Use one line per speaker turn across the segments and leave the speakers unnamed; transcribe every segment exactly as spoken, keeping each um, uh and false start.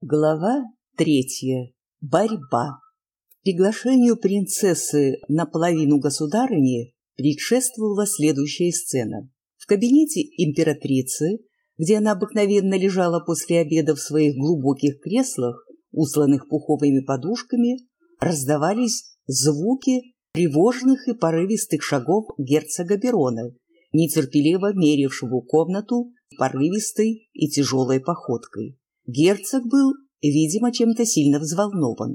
Глава третья. Борьба. Приглашению принцессы наполовину государыни предшествовала следующая сцена. В кабинете императрицы, где она обыкновенно лежала после обеда в своих глубоких креслах, усланных пуховыми подушками, раздавались звуки тревожных и порывистых шагов герцога Берона, нетерпеливо мерившего комнату порывистой и тяжелой походкой. Герцог был, видимо, чем-то сильно взволнован,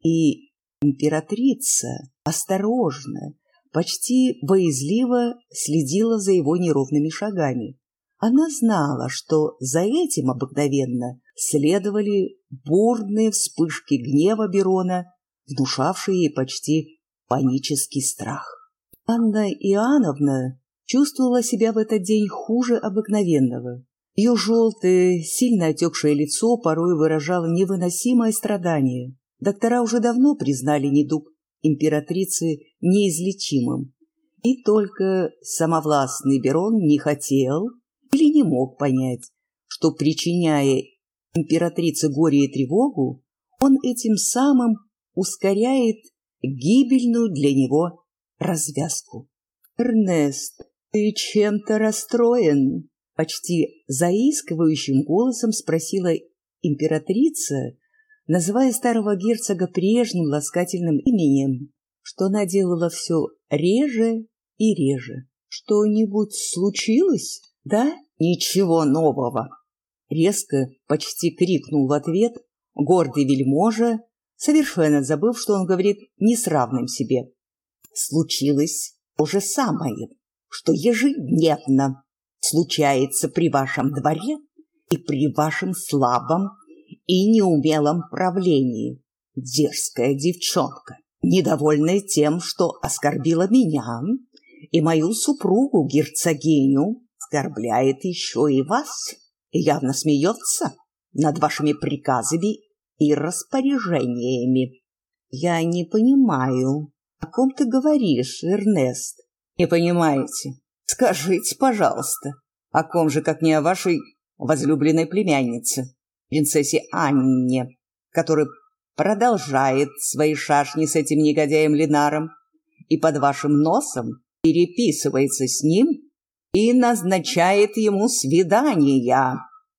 и императрица осторожно, почти боязливо следила за его неровными шагами. Она знала, что за этим обыкновенно следовали бурные вспышки гнева Берона, внушавшие ей почти панический страх. Анна Иоанновна чувствовала себя в этот день хуже обыкновенного. Ее желтое, сильно отекшее лицо порой выражало невыносимое страдание. Доктора уже давно признали недуг императрицы неизлечимым. И только самовластный Берон не хотел или не мог понять, что, причиняя императрице горе и тревогу, он этим самым ускоряет гибельную для него развязку. «Эрнест, ты чем-то расстроен?» Почти заискивающим голосом спросила императрица, называя старого герцога прежним ласкательным именем, что она делала все реже и реже. «Что-нибудь случилось, да?» «Ничего нового!» Резко, почти крикнул в ответ гордый вельможа, совершенно забыв, что он говорит не с равным себе. «Случилось то же самое, что ежедневно случается при вашем дворе и при вашем слабом и неумелом правлении. Дерзкая девчонка, недовольная тем, что оскорбила меня и мою супругу, герцогиню, оскорбляет еще и вас, и явно смеется над вашими приказами и распоряжениями. Я не понимаю, о ком ты говоришь, Эрнест?» «Не понимаете? Скажите, пожалуйста, о ком же, как не о вашей возлюбленной племяннице, принцессе Анне, которая продолжает свои шашни с этим негодяем Ленаром и под вашим носом переписывается с ним и назначает ему свидания».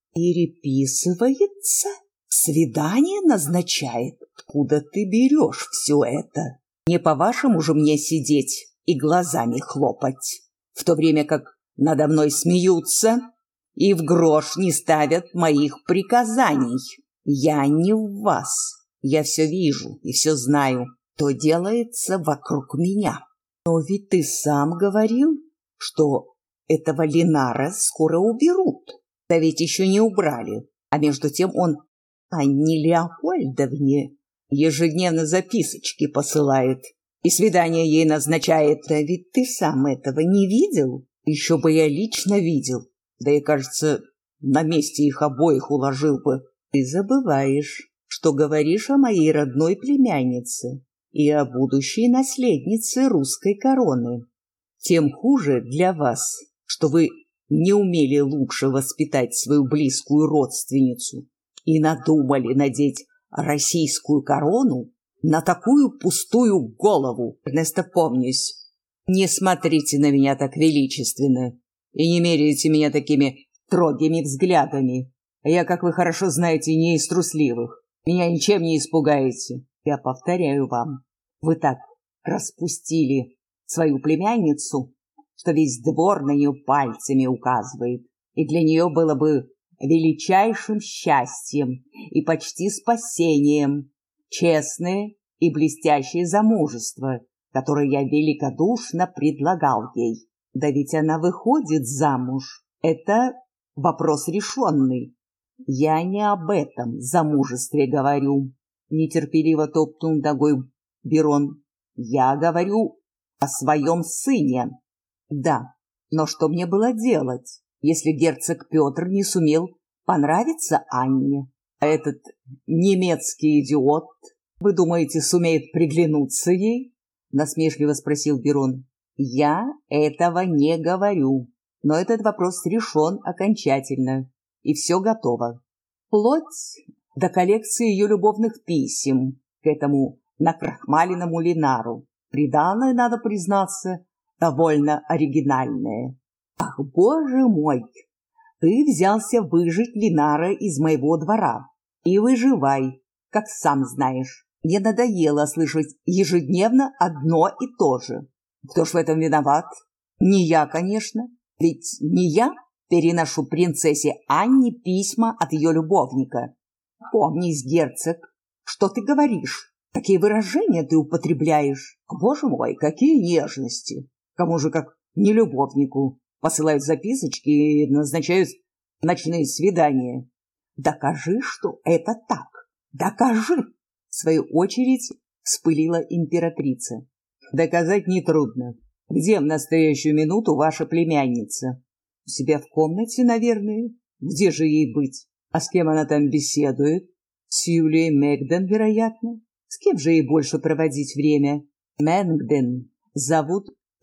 «Переписывается? Свидание назначает? Откуда ты берешь все это? Не по-вашему же мне сидеть и глазами хлопать, в то время как надо мной смеются и в грош не ставят моих приказаний. Я не в вас. Я все вижу и все знаю, что делается вокруг меня. Но ведь ты сам говорил, что этого Ленара скоро уберут. Да ведь еще не убрали. А между тем он Анне Леопольдовне ежедневно записочки посылает и свидание ей назначает. Да ведь ты сам этого не видел? Еще бы я лично видел. Да я, кажется, на месте их обоих уложил бы. Ты забываешь, что говоришь о моей родной племяннице и о будущей наследнице русской короны. Тем хуже для вас, что вы не умели лучше воспитать свою близкую родственницу и надумали надеть российскую корону на такую пустую голову. Эрнест, помнись, не смотрите на меня так величественно и не меряйте меня такими строгими взглядами. Я, как вы хорошо знаете, не из трусливых. Меня ничем не испугаете. Я повторяю вам, вы так распустили свою племянницу, что весь двор на нее пальцами указывает, и для нее было бы величайшим счастьем и почти спасением честное и блестящее замужество, которое я великодушно предлагал ей. Да ведь она выходит замуж. Это вопрос решенный. Я не об этом замужестве говорю, нетерпеливо топнул ногой Берон. Я говорю о своем сыне. Да, но что мне было делать, если герцог Петр не сумел понравиться Анне? А этот немецкий идиот, вы думаете, сумеет приглянуться ей? Насмешливо спросил Берон. Я этого не говорю, но этот вопрос решен окончательно, и все готово. Вплоть до коллекции ее любовных писем к этому накрахмаленному Линару. Приданое, надо признаться, довольно оригинальное. Ах, боже мой! Ты взялся выжить Линара из моего двора. И выживай, как сам знаешь. Мне надоело слышать ежедневно одно и то же. Кто ж в этом виноват? Не я, конечно. Ведь не я переношу принцессе Анне письма от ее любовника. Помнись, герцог, что ты говоришь? Какие выражения ты употребляешь? Боже мой, какие нежности! Кому же, как не любовнику, посылают записочки и назначают ночные свидания. Докажи, что это так. Докажи! В свою очередь вспылила императрица. Доказать нетрудно. Где в настоящую минуту ваша племянница? У себя в комнате, наверное. Где же ей быть? А с кем она там беседует? С Юлией Мэгден, вероятно. С кем же ей больше проводить время? Мэгден зовут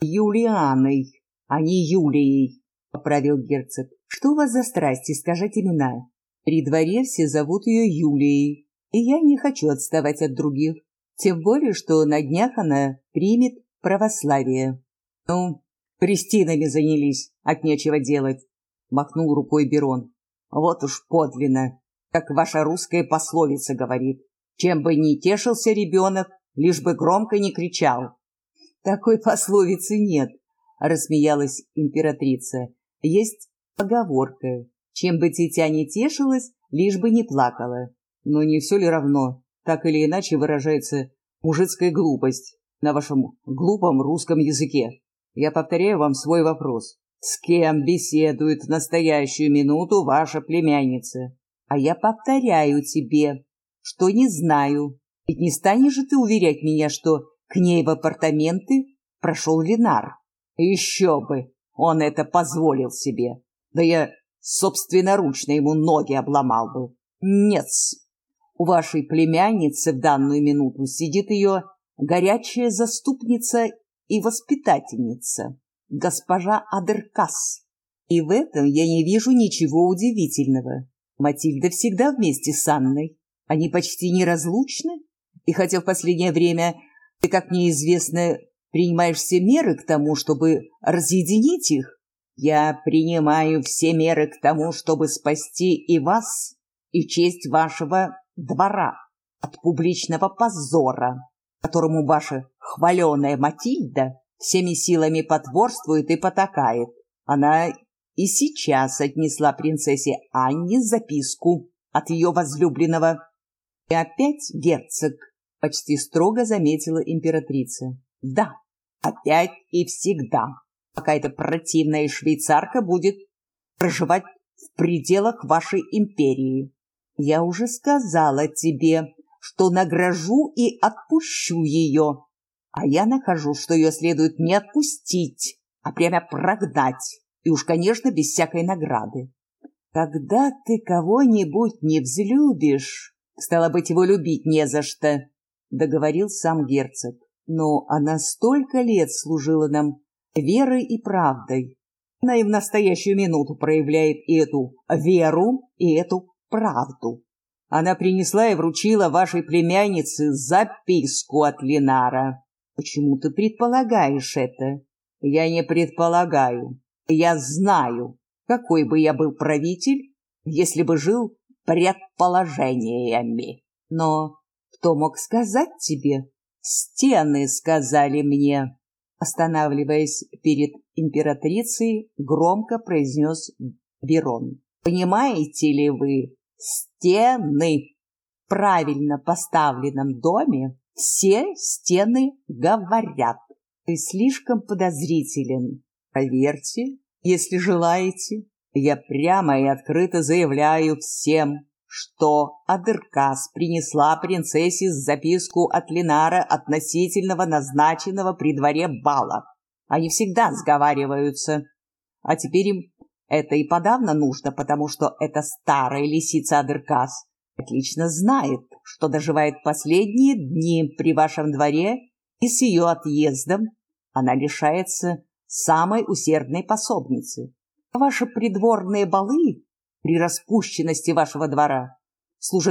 Юлианой, а не Юлией, поправил герцог. Что у вас за страсти, скажите имена? При дворе все зовут ее Юлией, и я не хочу отставать от других. Тем более, что на днях она примет православие. Ну, крестинами занялись, от нечего делать, махнул рукой Берон. Вот уж подлинно, как ваша русская пословица говорит. Чем бы ни тешился ребенок, лишь бы громко не кричал. Такой пословицы нет, рассмеялась императрица. Есть поговорка: чем бы дитя не тешилось, лишь бы не плакало. Но не все ли равно, так или иначе выражается мужицкая глупость на вашем глупом русском языке? Я повторяю вам свой вопрос. С кем беседует в настоящую минуту ваша племянница? А я повторяю тебе, что не знаю. Ведь не станешь же ты уверять меня, что к ней в апартаменты прошел Линар? Еще бы! Он это позволил себе. Да я собственноручно ему ноги обломал бы. Нет, у вашей племянницы в данную минуту сидит ее горячая заступница и воспитательница, госпожа Адеркас. И в этом я не вижу ничего удивительного. Матильда всегда вместе с Анной. Они почти неразлучны. И хотя в последнее время ты, как мне известно, принимаешь все меры к тому, чтобы разъединить их, я принимаю все меры к тому, чтобы спасти и вас, и честь вашего двора от публичного позора, которому ваша хваленая Матильда всеми силами потворствует и потакает. Она и сейчас отнесла принцессе Анне записку от ее возлюбленного. И опять, герцог, почти строго заметила императрица. Да, опять и всегда, пока эта противная швейцарка будет проживать в пределах вашей империи. Я уже сказала тебе, что награжу и отпущу ее, а я нахожу, что ее следует не отпустить, а прямо прогнать, и уж, конечно, без всякой награды. Когда ты кого-нибудь не взлюбишь, стало быть, его любить не за что, — договорил сам герцог. Но она столько лет служила нам верой и правдой. Она и в настоящую минуту проявляет и эту веру, и эту правду. Она принесла и вручила вашей племяннице записку от Линара. Почему ты предполагаешь это? Я не предполагаю. Я знаю, какой бы я был правитель, если бы жил предположениями. Но кто мог сказать тебе? Стены сказали мне. Останавливаясь перед императрицей, громко произнес Берон. Понимаете ли вы, стены в правильно поставленном доме, все стены говорят. Ты слишком подозрителен. Поверьте, если желаете, я прямо и открыто заявляю всем, что Адеркас принесла принцессе записку от Линара относительного назначенного при дворе бала. Они всегда сговариваются. А теперь им это и подавно нужно, потому что эта старая лисица Адеркас отлично знает, что доживает последние дни при вашем дворе, и с ее отъездом она лишается самой усердной пособницы. Ваши придворные балы при распущенности вашего двора служат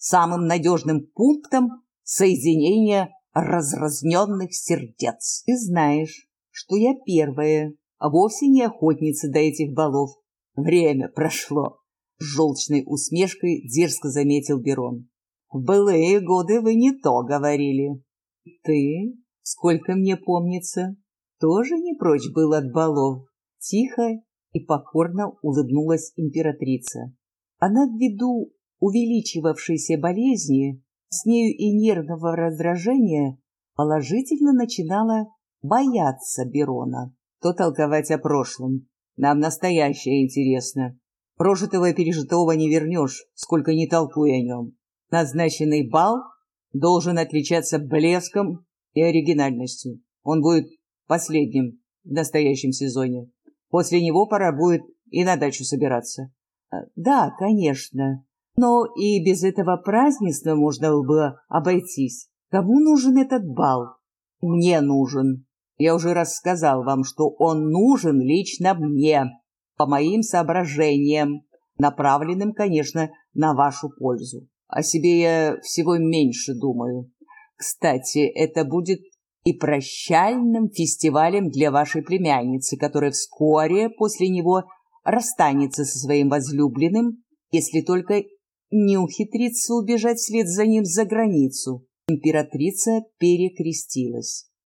самым надежным пунктом соединения разразненных сердец. Ты знаешь, что я первая, а вовсе не охотница до этих балов. Время прошло. С желчной усмешкой дерзко заметил Берон. В былые годы вы не то говорили. Ты, сколько мне помнится, тоже не прочь был от балов. Тихо и покорно улыбнулась императрица. Она ввиду увеличивавшейся болезни, с нею и нервного раздражения, положительно начинала бояться Берона. То толковать о прошлом. Нам настоящее интересно. Прожитого и пережитого не вернешь, сколько ни толкуй о нем. Назначенный бал должен отличаться блеском и оригинальностью. Он будет последним в настоящем сезоне. После него пора будет и на дачу собираться. Да, конечно. Но и без этого празднества можно было бы обойтись. Кому нужен этот бал? Мне нужен. Я уже раз сказал вам, что он нужен лично мне, по моим соображениям, направленным, конечно, на вашу пользу. О себе я всего меньше думаю. Кстати, это будет и прощальным фестивалем для вашей племянницы, которая вскоре после него расстанется со своим возлюбленным, если только не ухитрится убежать вслед за ним за границу. Императрица перекрестилась.